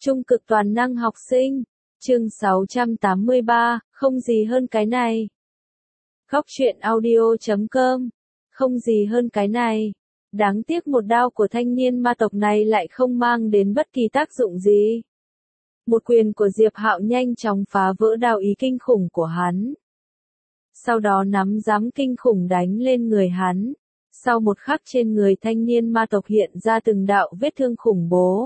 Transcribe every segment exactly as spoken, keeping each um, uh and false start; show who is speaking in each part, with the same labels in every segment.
Speaker 1: Trung cực toàn năng học sinh. Chương sáu trăm tám mươi ba, không gì hơn cái này. Góc truyện audio chấm com. Không gì hơn cái này. Đáng tiếc một đao của thanh niên ma tộc này lại không mang đến bất kỳ tác dụng gì. Một quyền của Diệp Hạo nhanh chóng phá vỡ đao ý kinh khủng của hắn. Sau đó nắm giám kinh khủng đánh lên người hắn. Sau một khắc trên người thanh niên ma tộc hiện ra từng đạo vết thương khủng bố.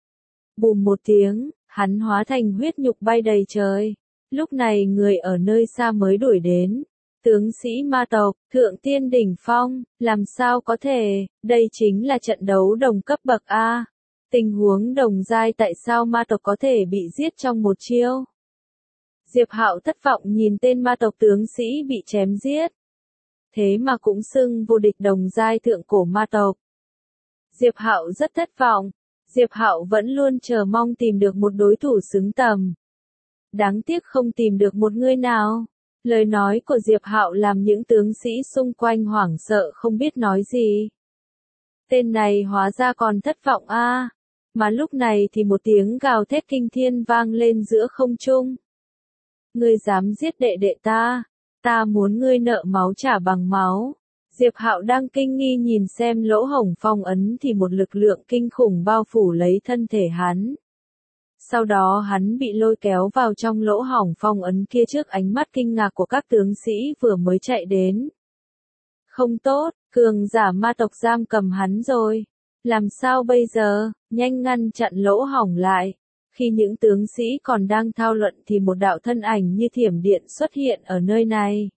Speaker 1: Bùm một tiếng, hắn hóa thành huyết nhục bay đầy trời. Lúc này người ở nơi xa mới đuổi đến. Tướng sĩ ma tộc, thượng tiên đỉnh phong, làm sao có thể, đây chính là trận đấu đồng cấp bậc A. Tình huống đồng giai tại sao ma tộc có thể bị giết trong một chiêu? Diệp Hạo thất vọng nhìn tên ma tộc tướng sĩ bị chém giết. Thế mà cũng xưng vô địch đồng giai thượng cổ ma tộc. Diệp Hạo rất thất vọng. Diệp Hạo vẫn luôn chờ mong tìm được một đối thủ xứng tầm. Đáng tiếc không tìm được một người nào. Lời nói của Diệp Hạo làm những tướng sĩ xung quanh hoảng sợ không biết nói gì. Tên này hóa ra còn thất vọng a. À. Mà lúc này thì một tiếng gào thét kinh thiên vang lên giữa không trung. Ngươi dám giết đệ đệ ta, ta muốn ngươi nợ máu trả bằng máu. Diệp Hạo đang kinh nghi nhìn xem lỗ hổng phong ấn thì một lực lượng kinh khủng bao phủ lấy thân thể hắn. Sau đó hắn bị lôi kéo vào trong lỗ hổng phong ấn kia trước ánh mắt kinh ngạc của các tướng sĩ vừa mới chạy đến. Không tốt, cường giả ma tộc giam cầm hắn rồi. Làm sao bây giờ, nhanh ngăn chặn lỗ hổng lại. Khi những tướng sĩ còn đang thao luận thì một đạo thân ảnh như thiểm điện xuất hiện ở nơi này.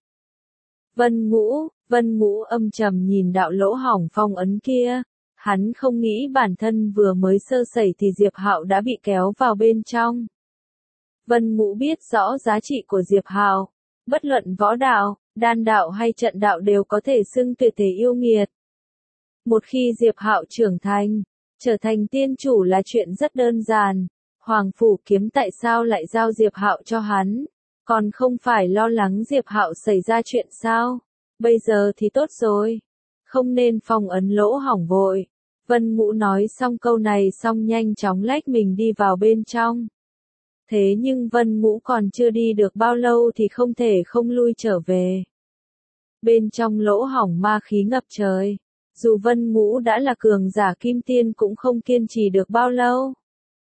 Speaker 1: Vân Ngũ, Vân Ngũ âm trầm nhìn đạo lỗ hổng phong ấn kia. Hắn không nghĩ bản thân vừa mới sơ sẩy thì Diệp Hạo đã bị kéo vào bên trong. Vân Ngũ biết rõ giá trị của Diệp Hạo. Bất luận võ đạo, đan đạo hay trận đạo đều có thể xưng tuyệt thế yêu nghiệt. Một khi Diệp Hạo trưởng thành, trở thành tiên chủ là chuyện rất đơn giản. Hoàng Phủ Kiếm tại sao lại giao Diệp Hạo cho hắn? Còn không phải lo lắng Diệp Hạo xảy ra chuyện sao? Bây giờ thì tốt rồi. Không nên phong ấn lỗ hổng vội. Vân Ngũ nói xong câu này xong nhanh chóng lách mình đi vào bên trong. Thế nhưng Vân Ngũ còn chưa đi được bao lâu thì không thể không lui trở về. Bên trong lỗ hổng ma khí ngập trời. Dù Vân Ngũ đã là cường giả kim tiên cũng không kiên trì được bao lâu.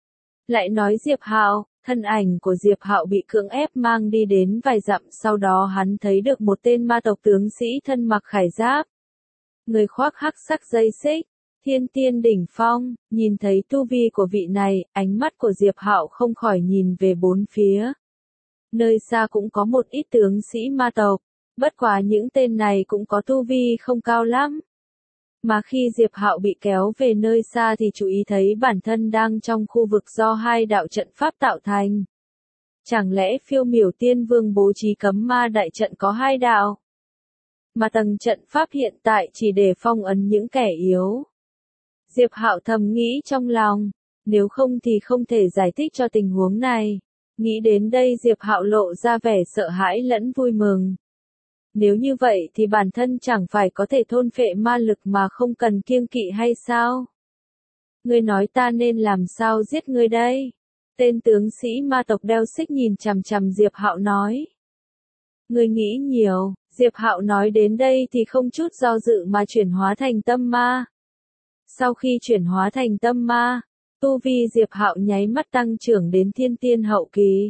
Speaker 1: Lại nói Diệp Hạo, thân ảnh của Diệp Hạo bị cưỡng ép mang đi đến vài dặm, sau đó hắn thấy được một tên ma tộc tướng sĩ thân mặc khải giáp. Người khoác hắc sắc dây xích, thiên tiên đỉnh phong, nhìn thấy tu vi của vị này, ánh mắt của Diệp Hạo không khỏi nhìn về bốn phía. Nơi xa cũng có một ít tướng sĩ ma tộc, bất quá những tên này cũng có tu vi không cao lắm. Mà khi Diệp Hạo bị kéo về nơi xa thì chú ý thấy bản thân đang trong khu vực do hai đạo trận pháp tạo thành. Chẳng lẽ Phiêu Miểu Tiên Vương bố trí cấm ma đại trận có hai đạo? Mà tầng trận pháp hiện tại chỉ để phong ấn những kẻ yếu. Diệp Hạo thầm nghĩ trong lòng, nếu không thì không thể giải thích cho tình huống này. Nghĩ đến đây Diệp Hạo lộ ra vẻ sợ hãi lẫn vui mừng. Nếu như vậy thì bản thân chẳng phải có thể thôn phệ ma lực mà không cần kiêng kỵ hay sao? Ngươi nói ta nên làm sao giết ngươi đây? Tên tướng sĩ ma tộc đeo xích nhìn chằm chằm Diệp Hạo nói. Ngươi nghĩ nhiều, Diệp Hạo nói đến đây thì không chút do dự mà chuyển hóa thành tâm ma. Sau khi chuyển hóa thành tâm ma, tu vi Diệp Hạo nháy mắt tăng trưởng đến thiên tiên hậu kỳ.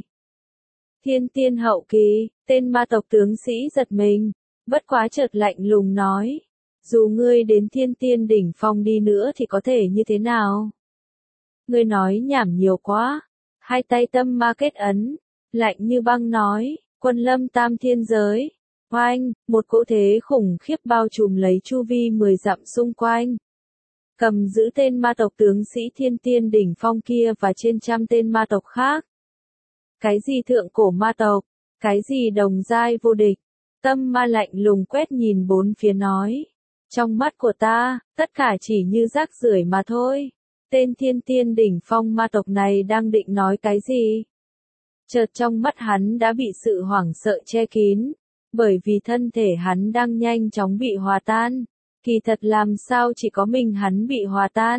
Speaker 1: Thiên tiên hậu kỳ, tên ma tộc tướng sĩ giật mình, bất quá chợt lạnh lùng nói. Dù ngươi đến thiên tiên đỉnh phong đi nữa thì có thể như thế nào? Ngươi nói nhảm nhiều quá. Hai tay tâm ma kết ấn, lạnh như băng nói, quân lâm tam thiên giới. Oanh, một cỗ thế khủng khiếp bao trùm lấy chu vi mười dặm xung quanh. Cầm giữ tên ma tộc tướng sĩ thiên tiên đỉnh phong kia và trên trăm tên ma tộc khác. Cái gì thượng cổ ma tộc? Cái gì đồng giai vô địch? Tâm ma lạnh lùng quét nhìn bốn phía nói. Trong mắt của ta, tất cả chỉ như rác rưởi mà thôi. Tên thiên tiên đỉnh phong ma tộc này đang định nói cái gì? Chợt trong mắt hắn đã bị sự hoảng sợ che kín. Bởi vì thân thể hắn đang nhanh chóng bị hòa tan. Kỳ thật làm sao chỉ có mình hắn bị hòa tan.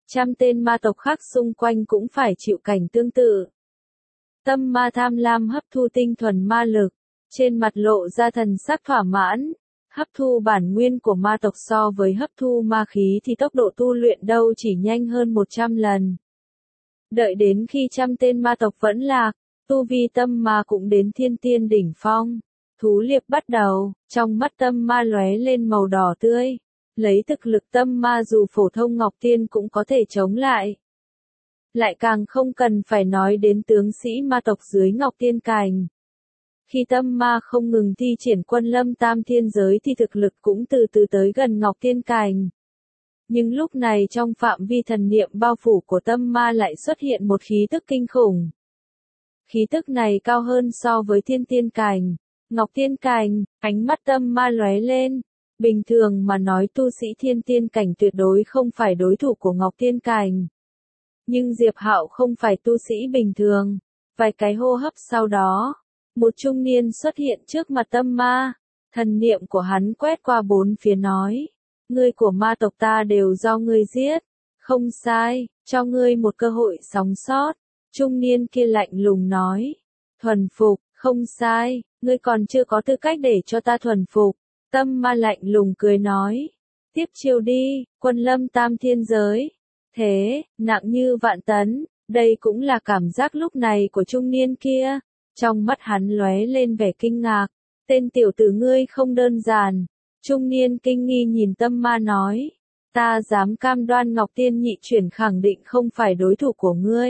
Speaker 1: Trăm tên ma tộc khác xung quanh cũng phải chịu cảnh tương tự. Tâm ma tham lam hấp thu tinh thuần ma lực, trên mặt lộ ra thần sắc thỏa mãn. Hấp thu bản nguyên của ma tộc so với hấp thu ma khí thì tốc độ tu luyện đâu chỉ nhanh hơn một trăm lần. Đợi đến khi trăm tên ma tộc vẫn lạc, tu vi tâm ma cũng đến thiên tiên đỉnh phong. Thú liệp bắt đầu, trong mắt tâm ma lóe lên màu đỏ tươi. Lấy thực lực tâm ma dù phổ thông Ngọc Tiên cũng có thể chống lại. Lại càng không cần phải nói đến tướng sĩ ma tộc dưới Ngọc Tiên Cành. Khi tâm ma không ngừng thi triển quân lâm tam thiên giới thì thực lực cũng từ từ tới gần Ngọc Tiên Cành. Nhưng lúc này trong phạm vi thần niệm bao phủ của tâm ma lại xuất hiện một khí tức kinh khủng. Khí tức này cao hơn so với thiên tiên cành. Ngọc Tiên Cành, ánh mắt tâm ma lóe lên. Bình thường mà nói tu sĩ thiên tiên cảnh tuyệt đối không phải đối thủ của Ngọc Tiên Cành. Nhưng Diệp Hạo không phải tu sĩ bình thường. Vài cái hô hấp sau đó, một trung niên xuất hiện trước mặt tâm ma. Thần niệm của hắn quét qua bốn phía nói. Ngươi của ma tộc ta đều do ngươi giết. Không sai, cho ngươi một cơ hội sống sót. Trung niên kia lạnh lùng nói. Thuần phục, không sai, ngươi còn chưa có tư cách để cho ta thuần phục. Tâm ma lạnh lùng cười nói. Tiếp chiêu đi, quân lâm tam thiên giới. Thế, nặng như vạn tấn, đây cũng là cảm giác lúc này của trung niên kia. Trong mắt hắn lóe lên vẻ kinh ngạc. Tên tiểu tử ngươi không đơn giản. Trung niên kinh nghi nhìn tâm ma nói. Ta dám cam đoan Ngọc Tiên nhị chuyển khẳng định không phải đối thủ của ngươi.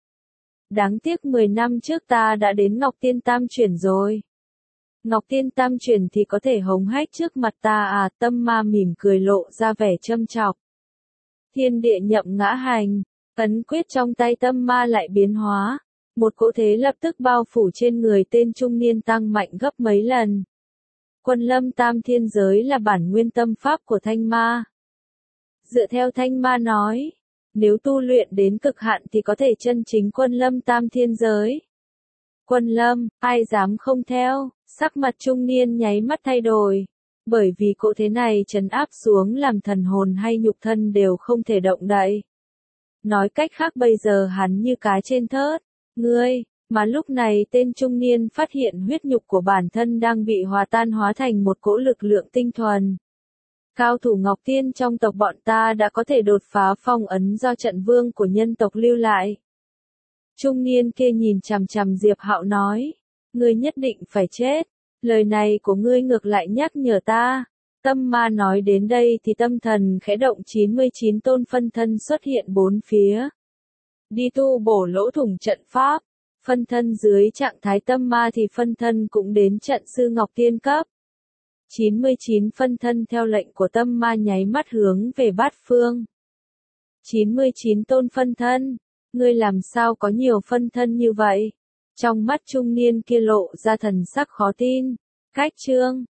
Speaker 1: Đáng tiếc mười năm trước ta đã đến Ngọc Tiên tam chuyển rồi. Ngọc Tiên tam chuyển thì có thể hống hách trước mặt ta à, tâm ma mỉm cười lộ ra vẻ châm chọc. Thiên địa nhậm ngã hành, ấn quyết trong tay tâm ma lại biến hóa. Một cỗ thế lập tức bao phủ trên người tên trung niên tăng mạnh gấp mấy lần. Quân lâm tam thiên giới là bản nguyên tâm pháp của thanh ma. Dựa theo thanh ma nói, nếu tu luyện đến cực hạn thì có thể chân chính quân lâm tam thiên giới. Quân lâm, ai dám không theo, sắc mặt trung niên nháy mắt thay đổi. Bởi vì cỗ thế này trấn áp xuống làm thần hồn hay nhục thân đều không thể động đậy. Nói cách khác bây giờ hắn như cá trên thớt. Ngươi, mà lúc này tên trung niên phát hiện huyết nhục của bản thân đang bị hòa tan hóa thành một cỗ lực lượng tinh thuần. Cao thủ Ngọc Tiên trong tộc bọn ta đã có thể đột phá phong ấn do trận vương của nhân tộc lưu lại. Trung niên kia nhìn chằm chằm Diệp Hạo nói, ngươi nhất định phải chết, lời này của ngươi ngược lại nhắc nhở ta. Tâm ma nói đến đây thì tâm thần khẽ động, chín mươi chín tôn phân thân xuất hiện bốn phía. Đi tu bổ lỗ thủng trận pháp, phân thân dưới trạng thái tâm ma thì phân thân cũng đến trận sư Ngọc Tiên cấp. chín mươi chín phân thân theo lệnh của tâm ma nháy mắt hướng về bát phương. chín mươi chín tôn phân thân, ngươi làm sao có nhiều phân thân như vậy? Trong mắt trung niên kia lộ ra thần sắc khó tin. Cách chương